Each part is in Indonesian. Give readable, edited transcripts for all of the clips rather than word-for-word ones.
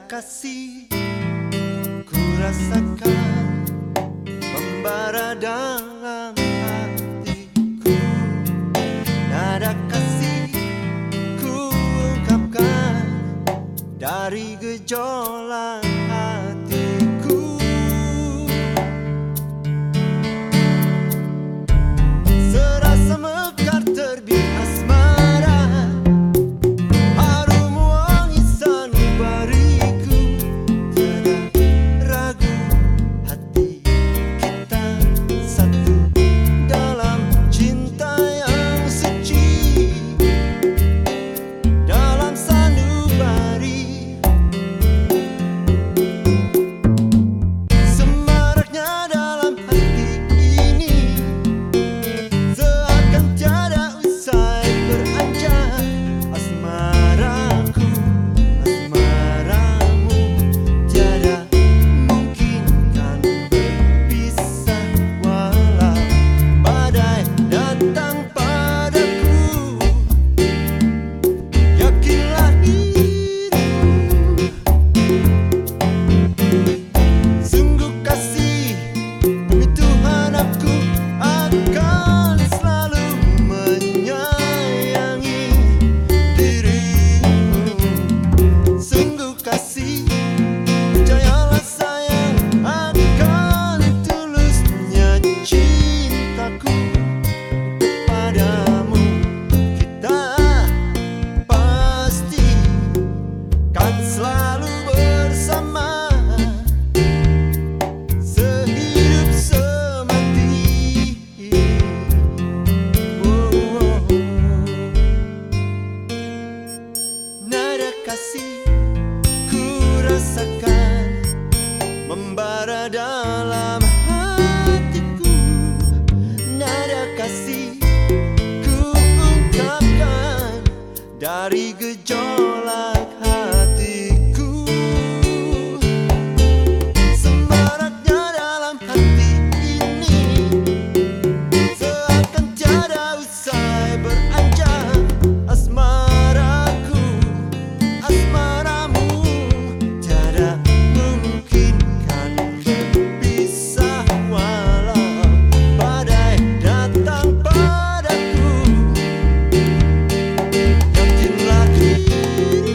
kasih ku rasakan membara dalam hatiku. Nada kasih ku ungkapkan dari gejolak hatiku. Serasa mekar terbit asmara, harum wangi sanubariku. Tiada ragu hati kita satu dalam cinta yang suci. Dalam sanubari semaraknya dalam hati ini, seakan tiada usai beranjak. Asmaraku, asmaramu, tiada mungkin kan berpisah walau badai datang padaku. Yakinlah dirimu, sungguh kasih demi Tuhan aku akan selalu menyayangi dirimu. Sungguh kasih, percayalah sayang akan tulusnya cintaku kepadamu. Kita pasti kan selalu bersama, sehidup semati. Nada kasih ku rasakan membara dalam hatiku. Nada kasih ku ungkapkan dari gejolak hatiku. Semaraknya dalam hati ini, seakan tiada usai beranjak. Asmaraku, asmaramu, tiada mungkin kan berpisah walau badai datang padaku. Yakinlah dirimu,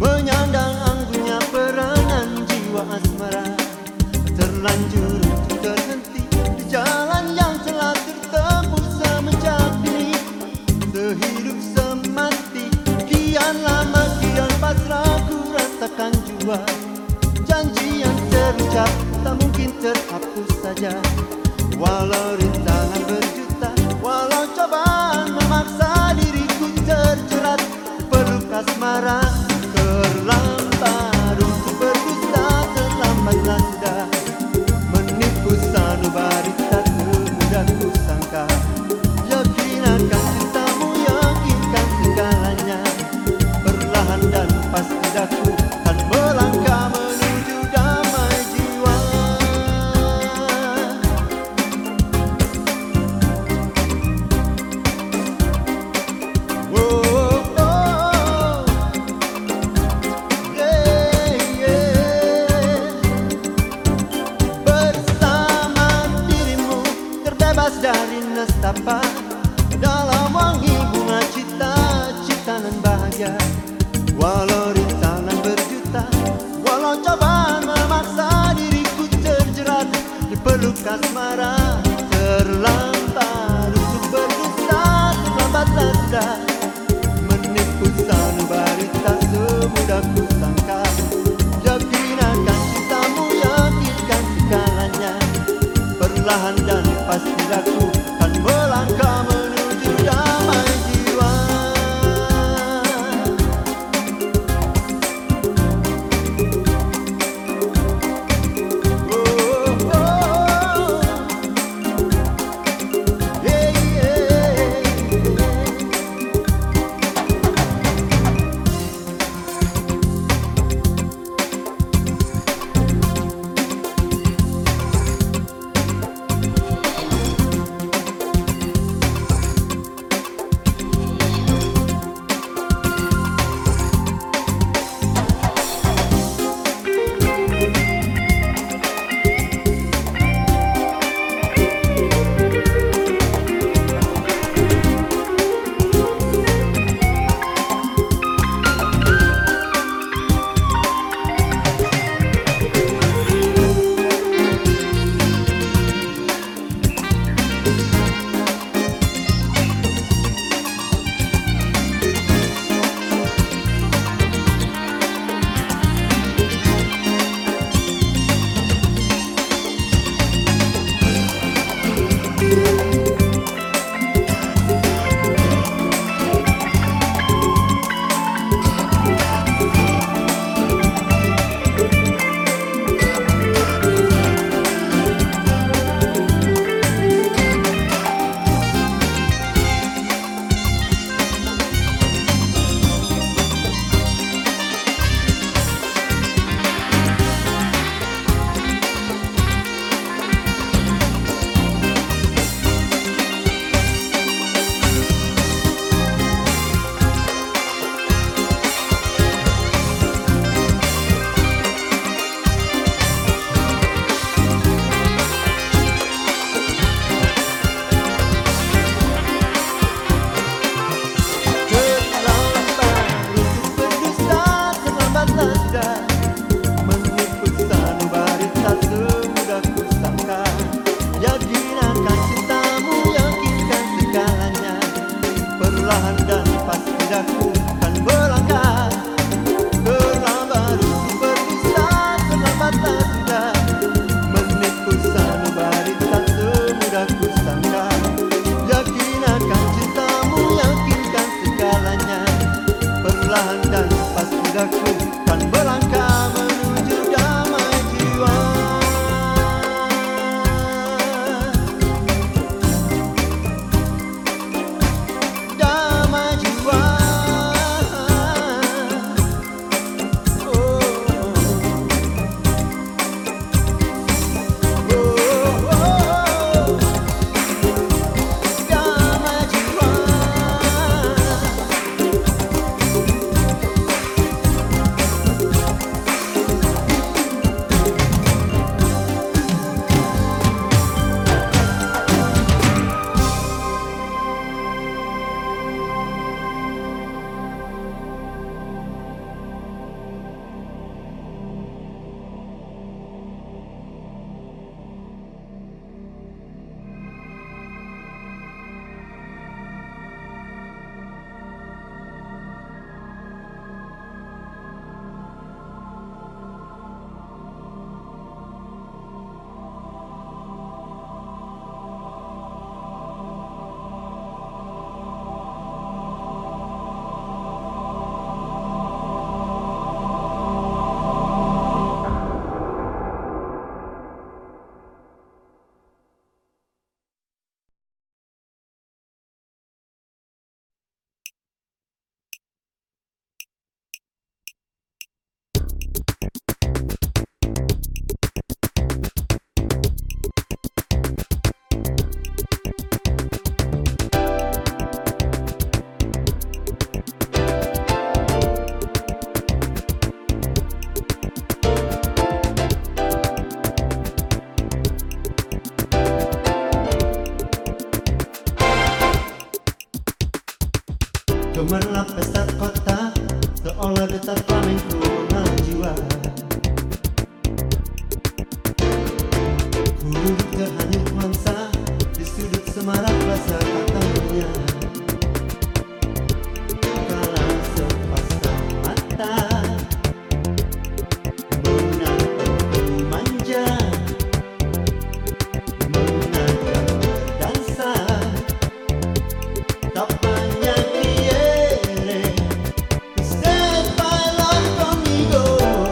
menyandang anggunnya peranan jiwa asmara, terlanjur untuk terhenti di jalan yang telah tertempuh semenjak dini. Sehidup semati, kian lama kian pasrah ku rasakan jua. Janji yang terucap tak mungkin terhapus saja, walau rintangan berjuta, walau cobaan memaksa diriku terjerat peluk asmara. Terlambat untuk berdusta, terlambatlah sudah menipu sanubari, tak semudah ku sangka. Yakin akan cintamu, yakinkan segalanya, perlahan dan pasti daku kan melangkah menuju damai jiwa. Dari nestapa dalam wangi bunga cita, cita dan bahagia. Walau rintangan berjuta, walau cobaan memaksa diriku terjerat di peluk asmara. Terlambat untuk berdusta, terlambatlah sudah menipu sanubari, tak semudah ku sangka. Yakin akan cintamu, yakinkan segalanya, perlahan dan pasti aku kan melangkah menuju damai jiwa. detak flamenco jiwa. Ku duduk terhanyut mangsa di sudut semarak plaza Catalunya. Kala sepasang mata menatapku manja, mengajak berdansa. Tapanya quiere usted bailar conmigo.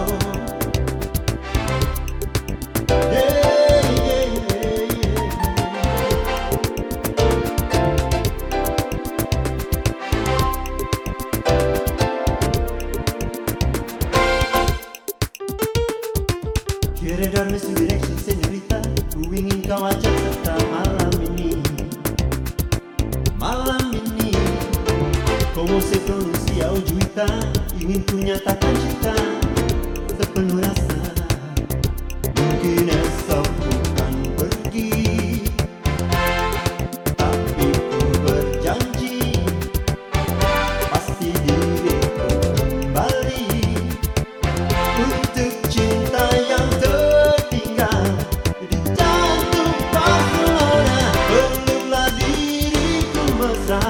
Quiere darme su dirección, señorita. Ku ingin kau ajak serta malam ini. Malam ini, como se pronuncia Ojuita, ingin ku nyatakan cinta sepenuh rasa. Mungkin esok ku kan pergi, tapi ku berjanji pasti diriku kembali untuk cinta yang tertinggal di jantung Barcelona. Peluklah diriku mesra,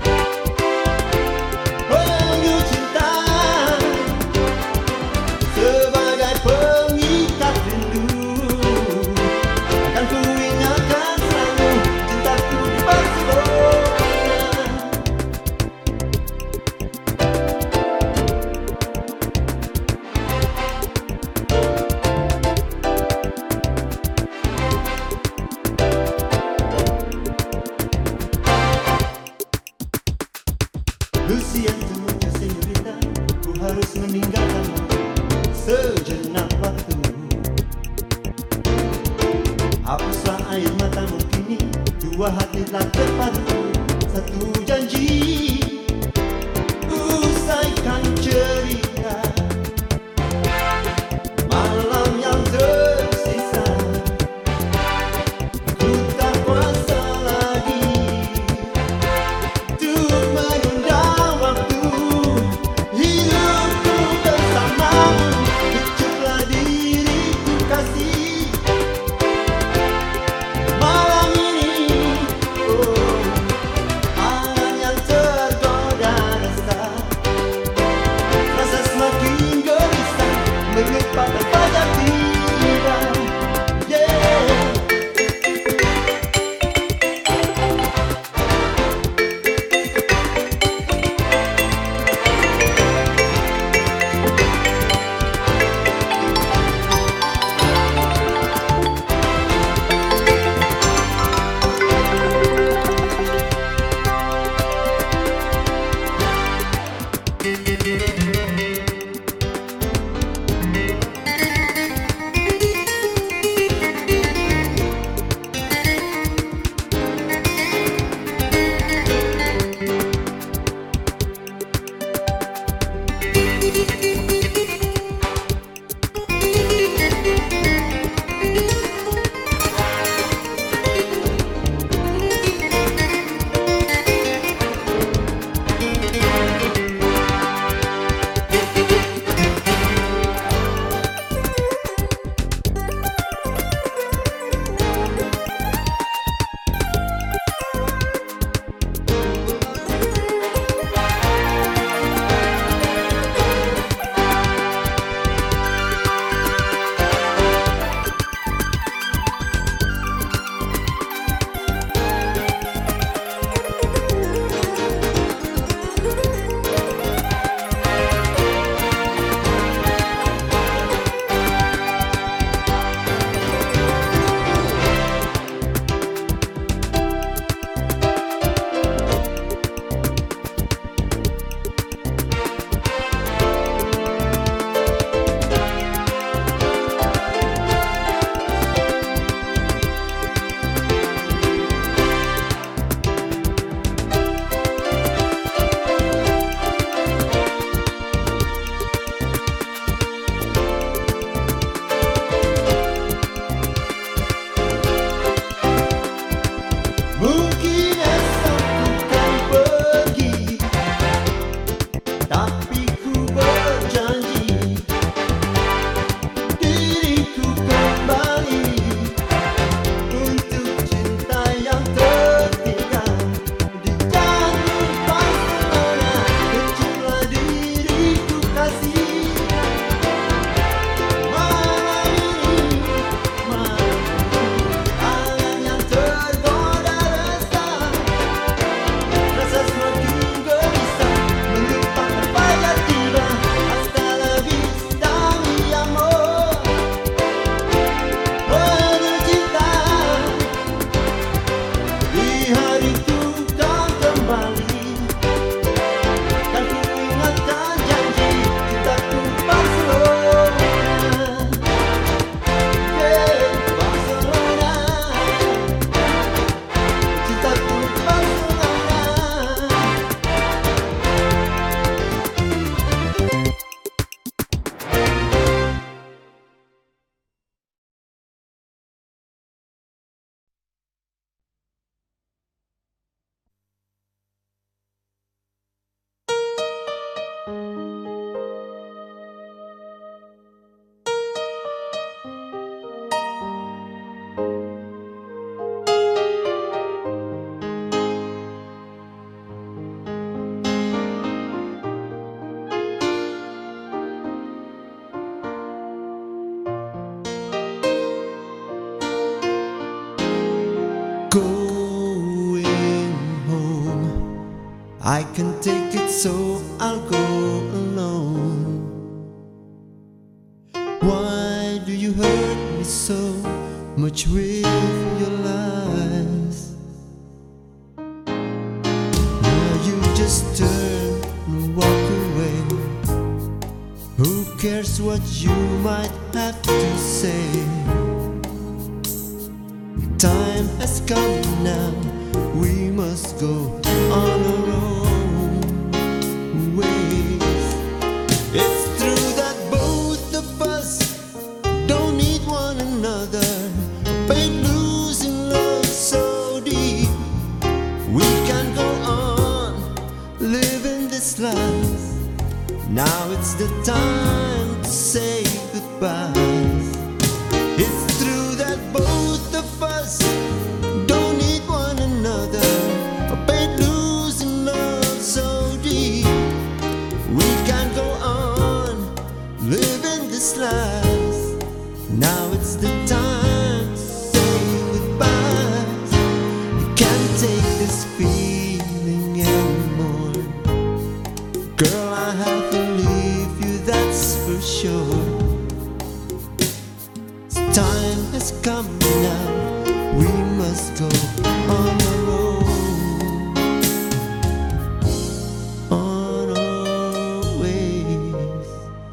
penuh cinta sebagai pengikat rindu. Akan ku ingatkan selalu cintaku di Barcelona. Lu siento mucho, señorita, ku harus meninggalkanmu sejenak waktu. Hapuslah air matamu kini, dua hati telah terpadu, satu janji. Usaikan cerita malam yang tersisa, ku tak kuasa lagi untuk menunda waktu hidupku bersamamu. Picuklah diriku kasih malam ini, oh, angan yang I can take it, so I'll go alone. Why do you hurt me so much with your lies? Now you just turn and walk away. Who cares what you might have to say? Time has come now, we must go on our own ways. It's true that both of us don't need one another, but losing love so deep. We can go on living this life. Now it's the time to say goodbye. It's true that both of us don't need one another, but losing love so deep. We can go on living this life. Now it's the time to say goodbye. You can't take this feeling anymore. Girl, I have to leave you, that's for sure. Time has come now, we must go on our own, on our ways.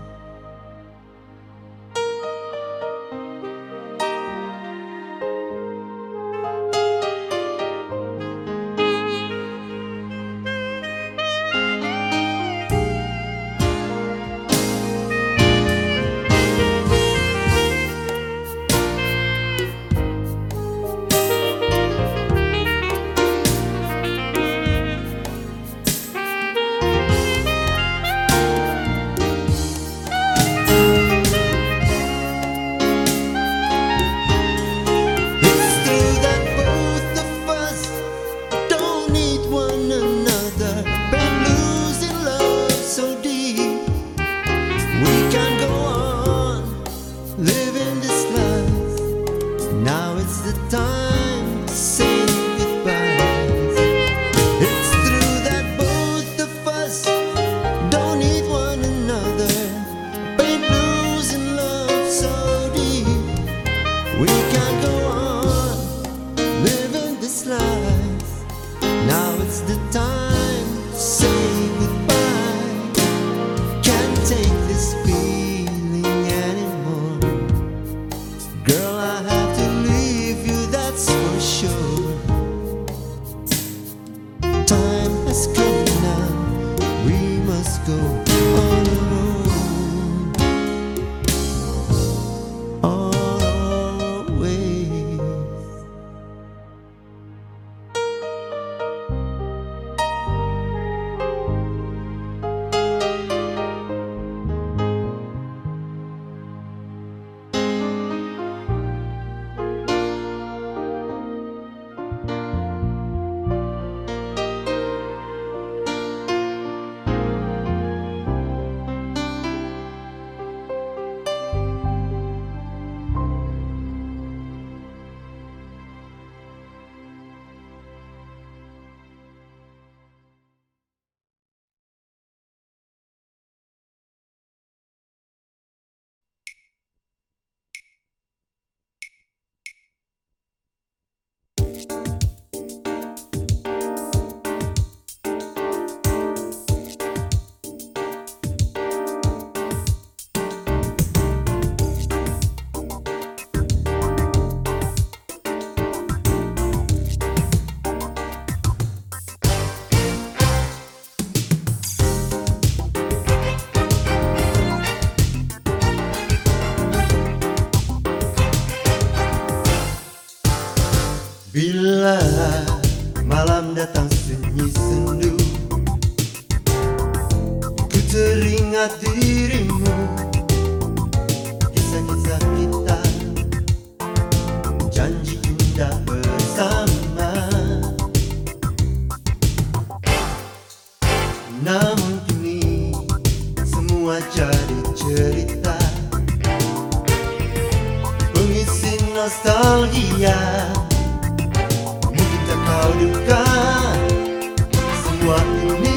Now it's the time to say goodbye. It's true that both of us don't need one another, but losing love so deep. We can't go on living this life. Now it's the time to say goodbye. Can't take this feeling anymore. Girl, I have to leave you, that's for sure. Time has come now, we must go on our own, always. Bila malam datang sunyi sendu, ku teringat dirimu, kisah-kisah kita, janji indah bersama. Namun kini semua jadi cerita, pengisi nostalgia. Kau duka semua ini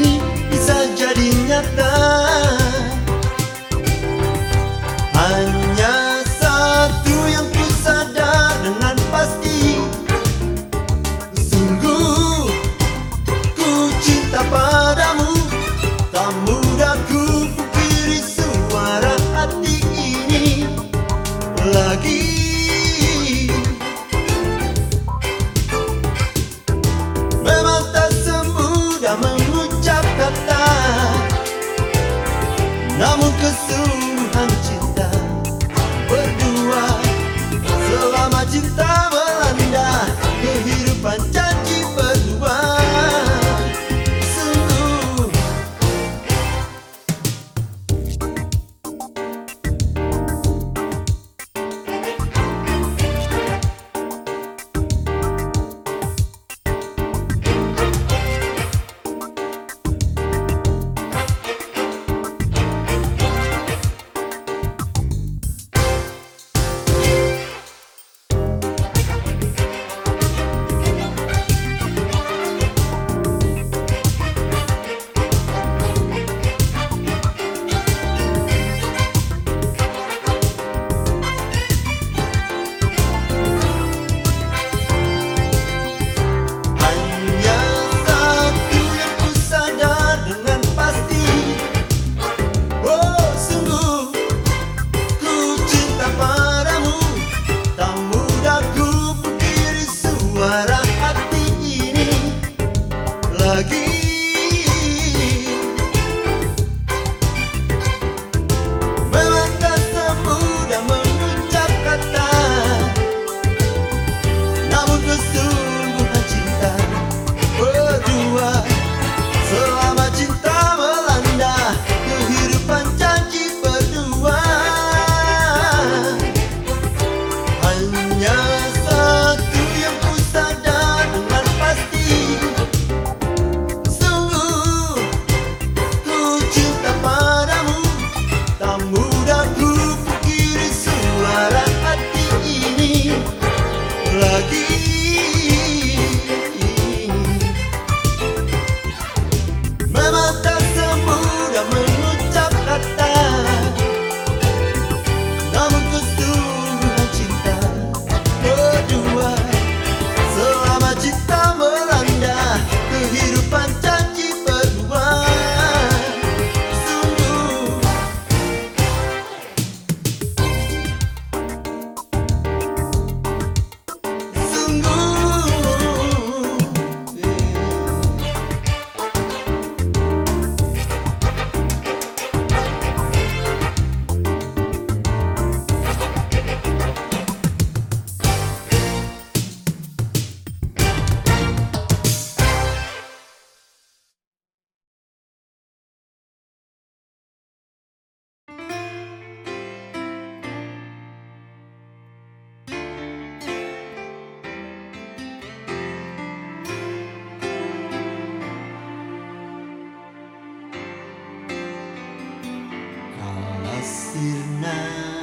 sirna,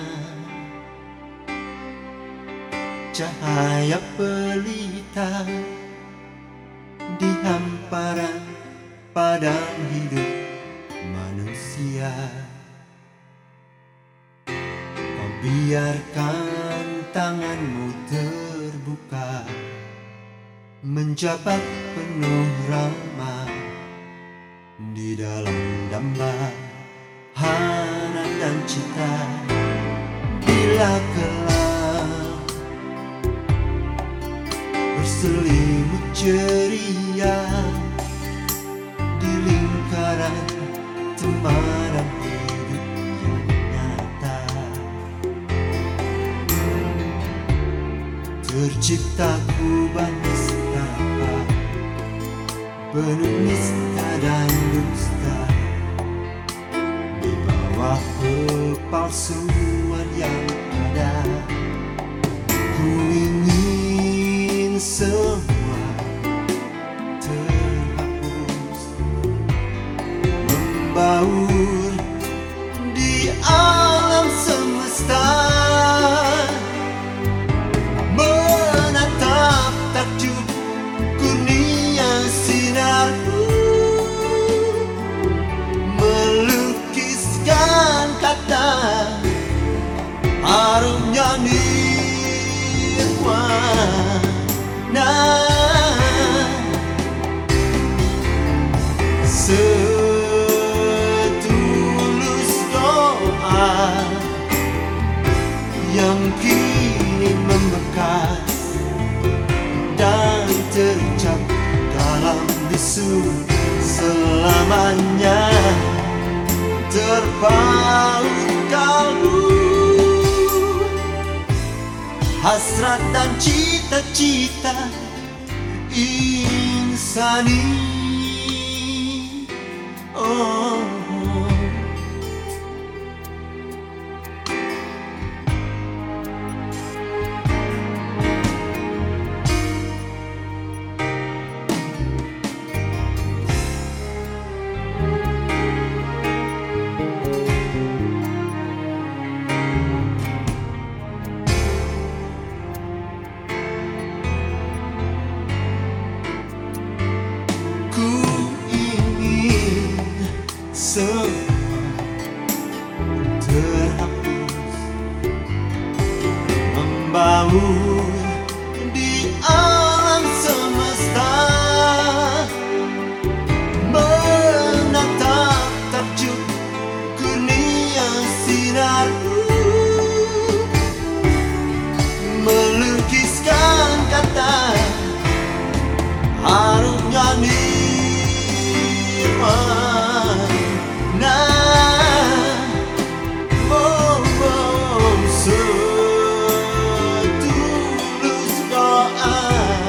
cahaya pelita di hamparan padang hidup manusia. Kau biarkan tanganmu terbuka, menjabat penuh ramah di dalam dambahana dan cita. Bila kelak berselimut ceria di lingkaran temaram hidup yang nyata, terciptaku nistapa, penuh nista dan dusta, di bawah kepalsuan yang ada. Ku ingin semua terhapus, membaur di alam semesta, menatap takjub kurnia sinarku, melukiskan kata harumnya nirwana. Setulus doa yang kini membekas dan terucap dalam bisu selamanya, terpaut kalbu, hasrat dan cita-cita insani. Oh, semua terhapus, membaur di alam semesta, menatap takjub kurnia sinarku, melukiskan kata harumnya nirwana. Setulus doa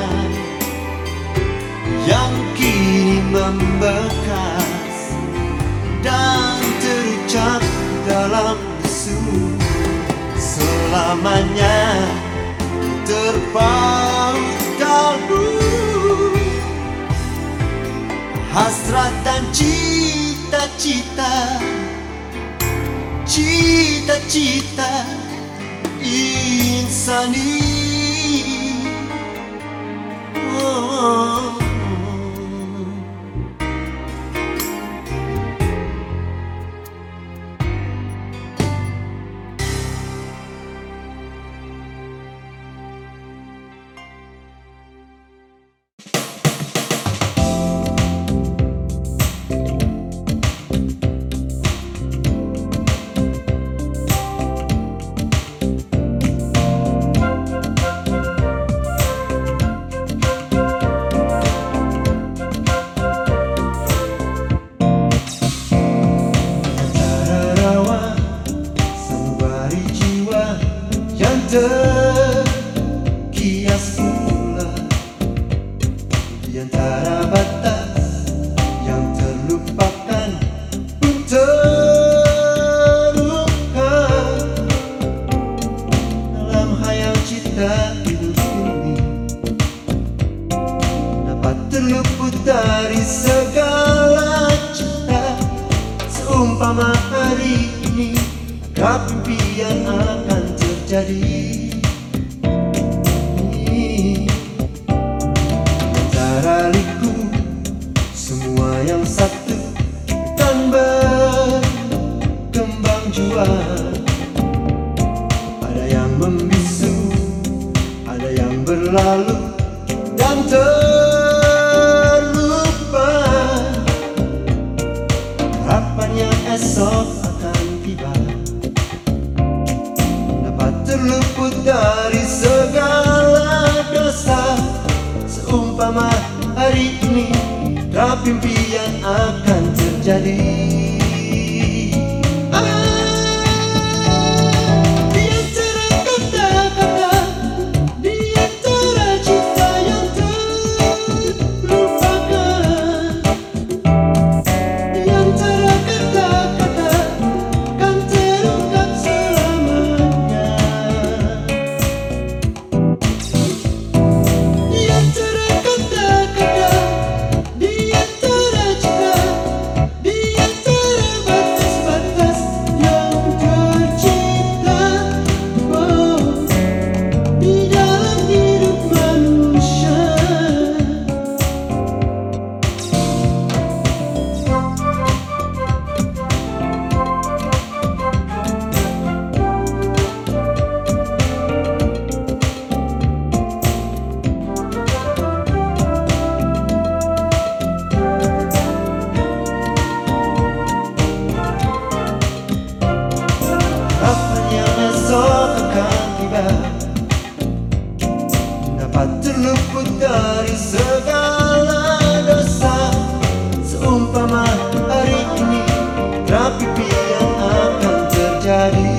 yang kini membekas dan terucap dalam bisu selamanya, terpaut kalbu, hasrat dan cita-cita, cita-cita insani. Oh. Terkias pula di antara batas yang terlupakan pun terluka dalam hayal cita hidup ini, dapat terluput dari segala cita. Seumpama hari ini akan tapi impian akan terjadi. Antara liku semua yang satu dan berkembang jua. Ada yang membisu, ada yang berlalu dan terlupa. Harapannya esok akan tiba, dapat terluput dari segala dosa. Seumpama hari ini tapi impian akan terjadi. Dapat terluput dari segala dosa. Seumpama hari ini tapi impian akan terjadi.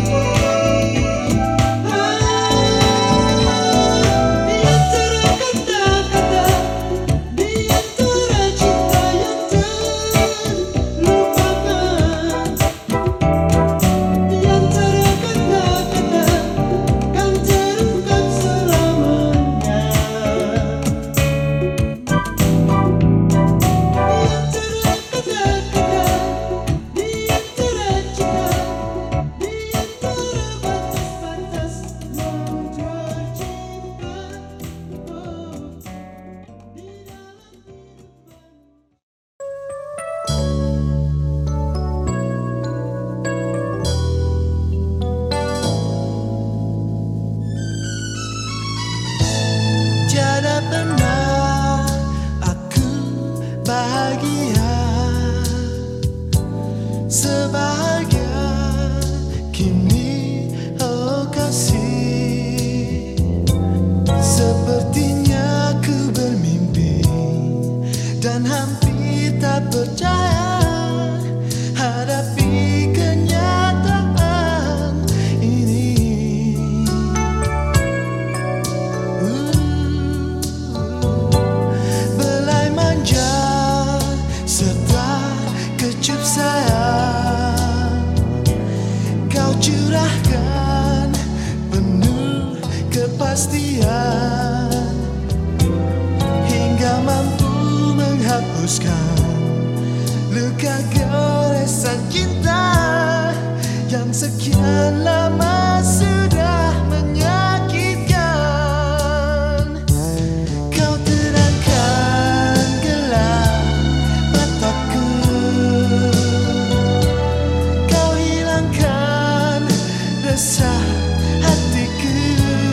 Tiada pernah aku bahagia sebahagia kini, oh kasih. Sepertinya ku bermimpi dan hampir tak percaya hadapi kenyataan ini. Belai manja serta kecup sayang kau curahkan penuh kepastian hingga mampu menghapuskan luka goresan cinta yang sekian lama sudah menyakitkan. Kau terangkan gelap mataku, kau hilangkan resah hatiku,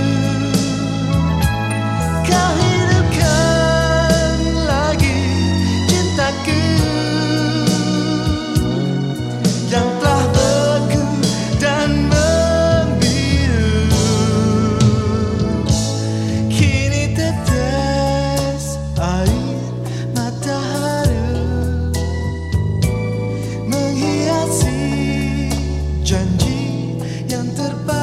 kau hidupkan lagi cintaku yang telah beku dan membiru. Kini tetes air matahari menghiasi janji yang terbaik.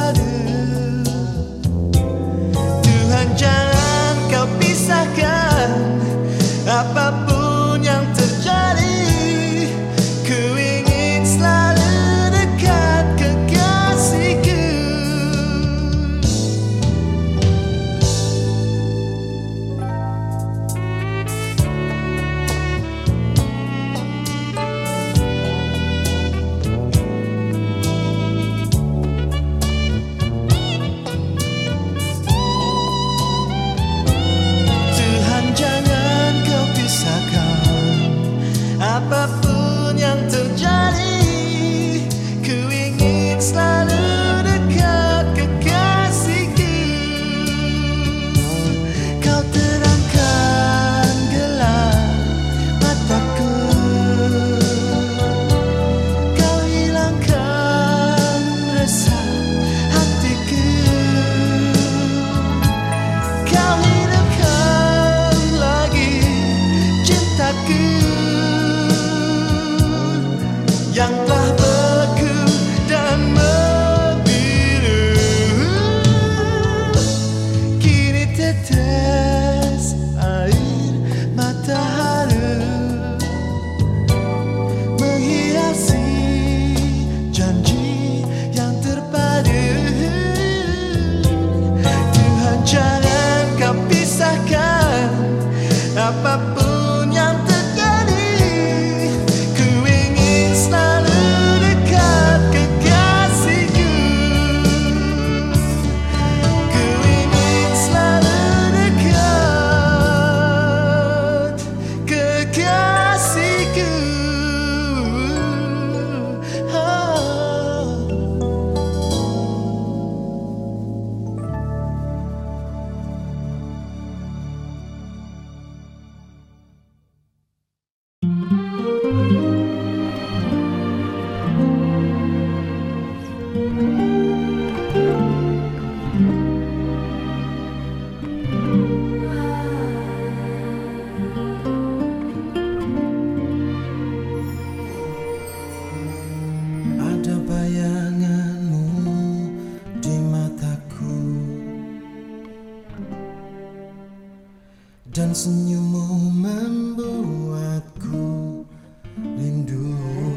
senyummu membuatku rindu.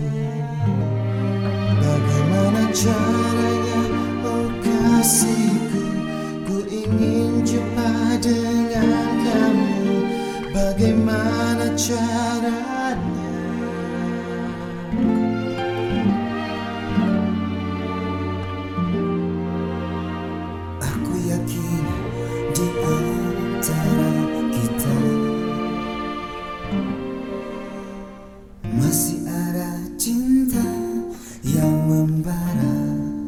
Bagaimana caranya, oh kasihku, ku ingin jumpa dengan kamu. Bagaimana caranya? Aku yakin di antara kita masih ada cinta yang membara.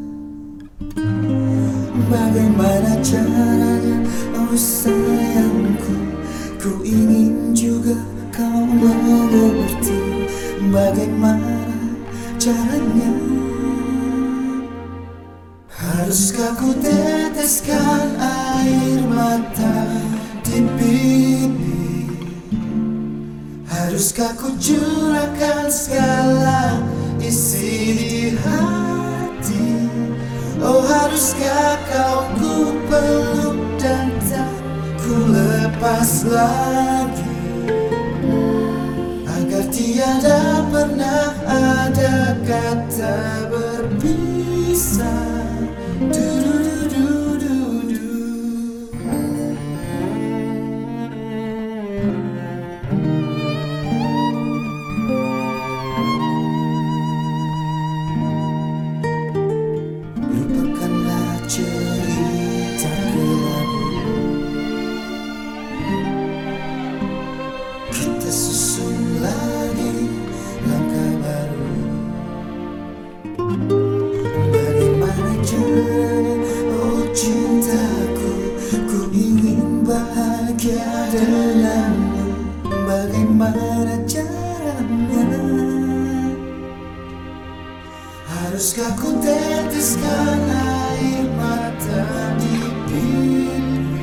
Bagaimana caranya, oh sayangku, ku ingin juga kau mengerti. Bagaimana caranya? Haruskah ku teteskan air mata di pipi? Haruskah ku curahkan segala isi di hati? Oh haruskah kau ku peluk dan tak ku lepas lagi, agar tiada pernah ada kata berpisah. Lupakanlah cerita kelabu, kita susun lagi langkah baru. Bagaimana caranya, oh cintaku, ku ingin bahagia denganmu. Bagaimana caranya? Haruskah ku teteskan air mata di pipi?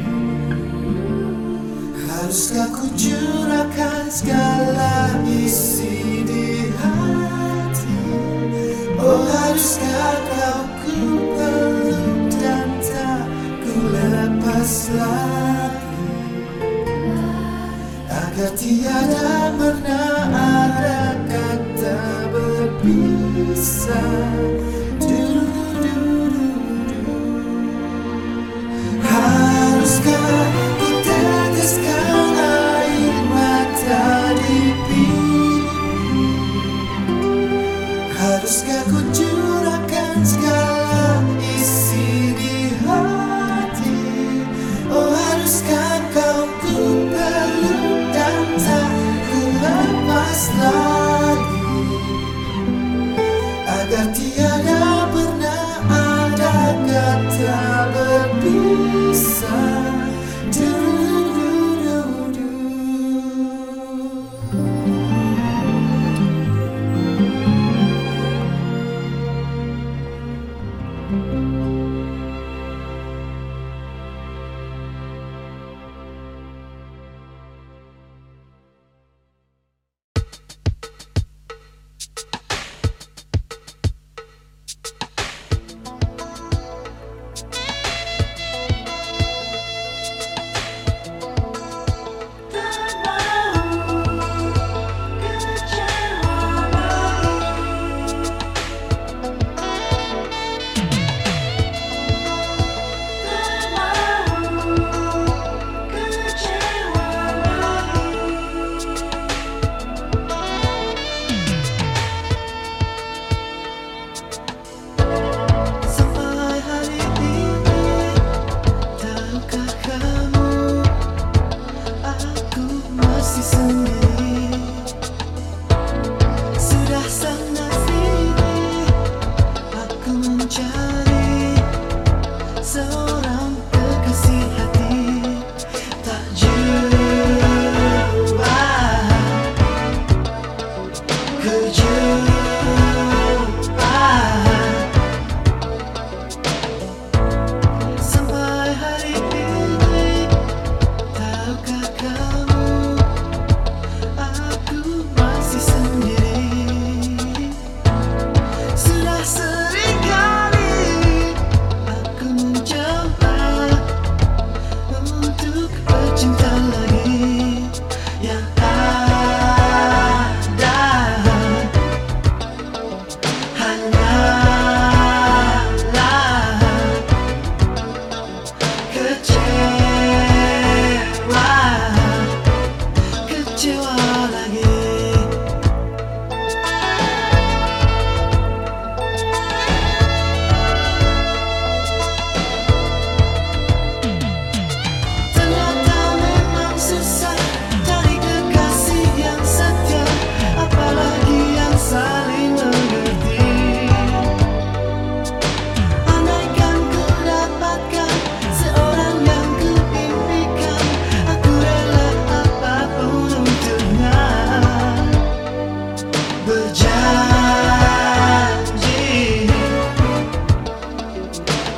Haruskah ku curahkan segala isi di hati? Oh haruskah kau ku peluk dan tak ku lepas lagi, agar tiada pernah ada kata berpisah. Haruskah ku teteskan air mata di pipi? Haruskah ku curahkan segala isi di hati? Oh haruskah kau ku peluk dan tak ku lepas lagi, agar tiada pernah ada kata berpisah.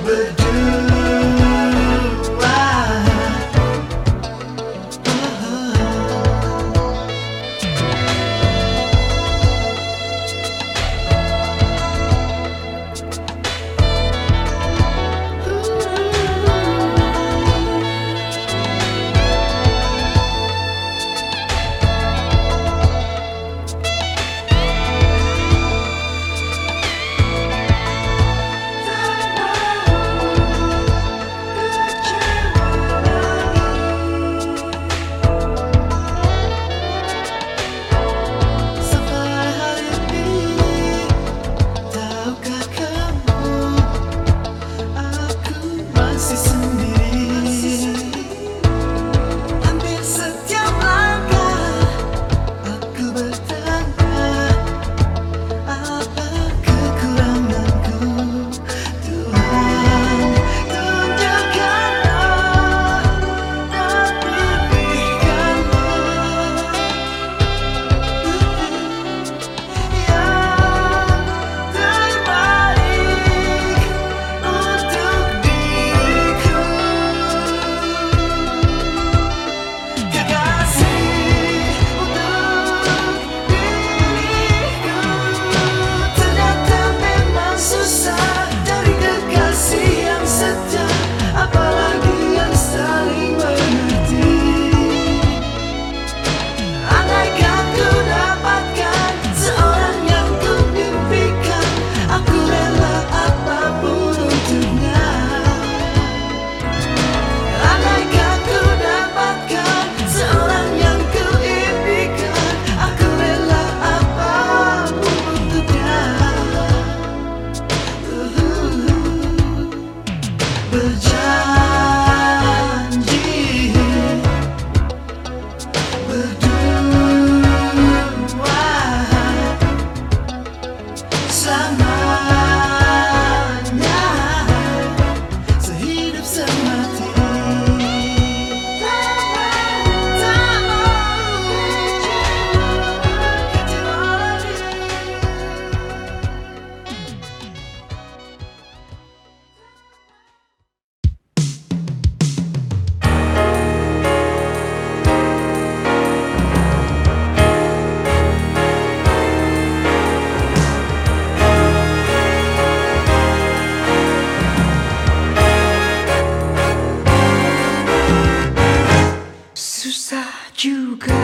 juga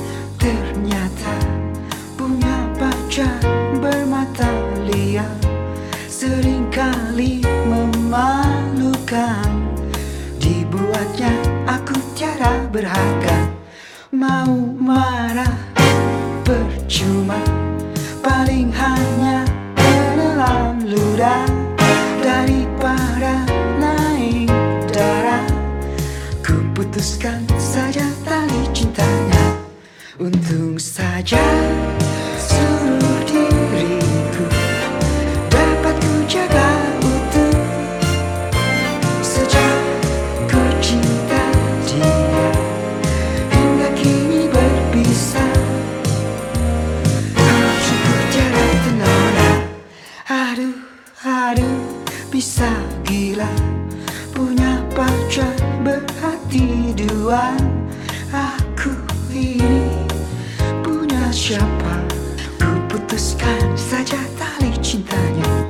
ternyata punya pacar bermata liar, seringkali memalukan. Dibuatnya aku tiada berharga, mau marah percuma, paling hanya menelan ludah. Daripada naik darah, ku putuskan saja tali cintanya. Untung saja seluruh diriku dapat ku jaga utuh. Sejak ku cinta dia hingga kini berpisah, hatiku tiada tenang. Aduh, aduh, bisa gila punya pacar berhati dua. Aku ini punya siapa? Ku putuskan saja tali cintanya.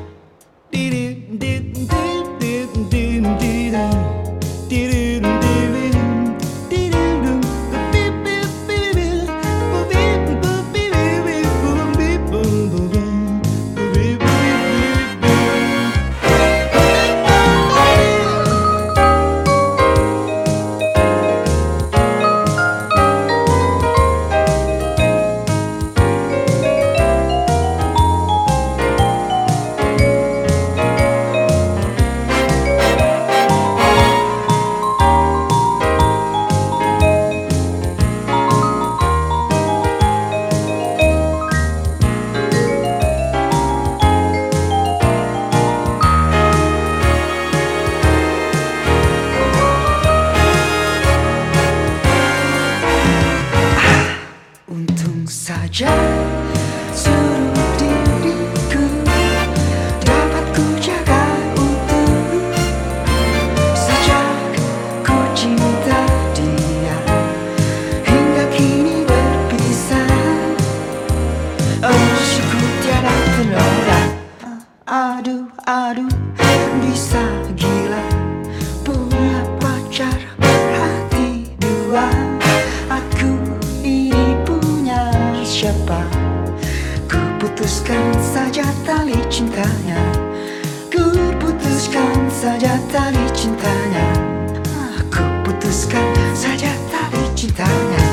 Untung saja seluruh diriku dapat ku jaga utuh. tali cintanya. Aku putuskan saja tali cintanya.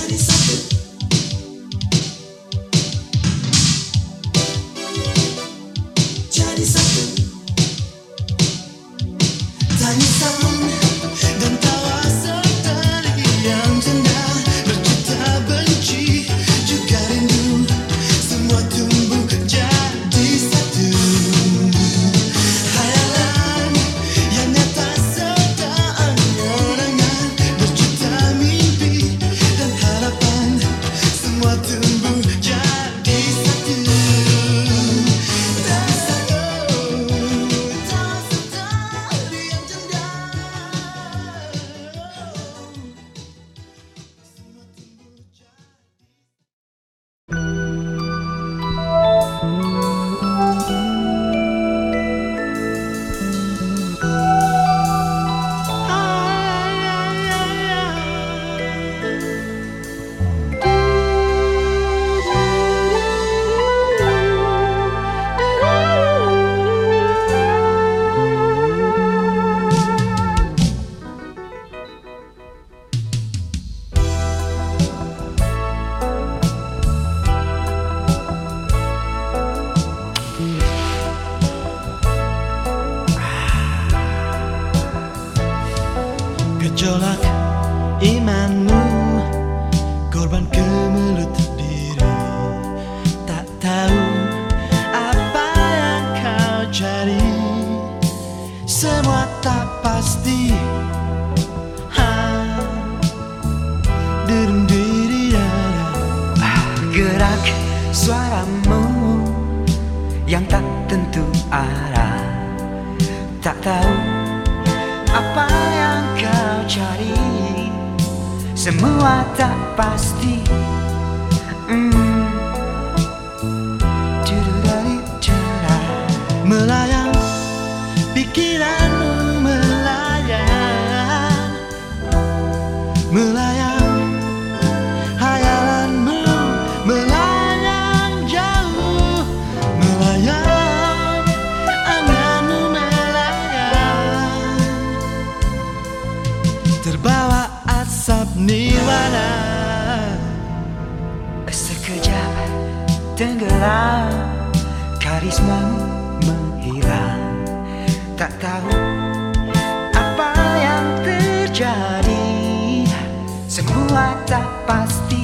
jadi satu. Jadi satu. Tangisan dan tawa serta yang canda, berjuta benci juga rindu, semua tumbuh jadi satu. Hayalan yang nyata serta angan-angan, berjuta mimpi dan harapan, semua tumbuh jadi satu. Gejolak imanmu, korban kemelut diri, tak tahu apa yang kau cari, semua tak pasti. Gerak suaramu yang tak tentu arah, tak tahu apa yang kau cari, semua tak pasti. Melayang pikiranmu, melayang, melayang hayalanmu, melayang jauh, melayang anganmu, melayang terbawa asap nirwana. Sekejap tenggelam, karismamu menghilang, tak tahu apa yang terjadi, semua tak pasti.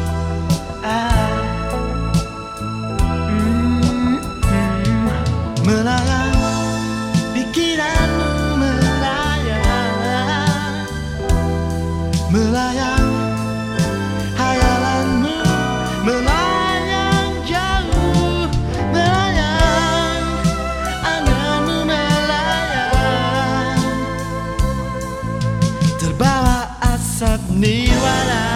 Melayang pikiranmu, melayang, melayang hayalanmu, melayang jauh, melayang anganmu, melayang terbawa asap nirwana.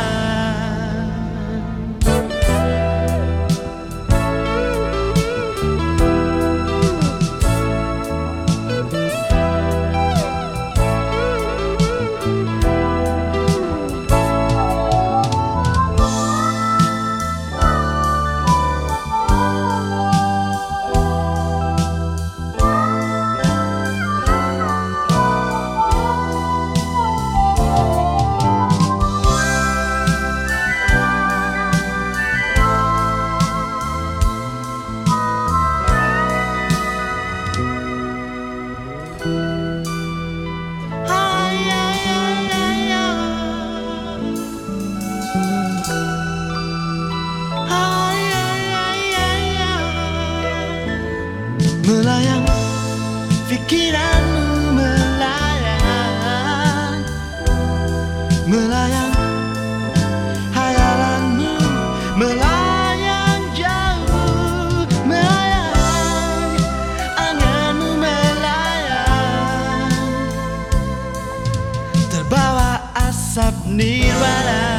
Melayang pikiranmu, melayang, melayang hayalanmu, melayang jauh, melayang anganmu, melayang terbawa asap nirwana.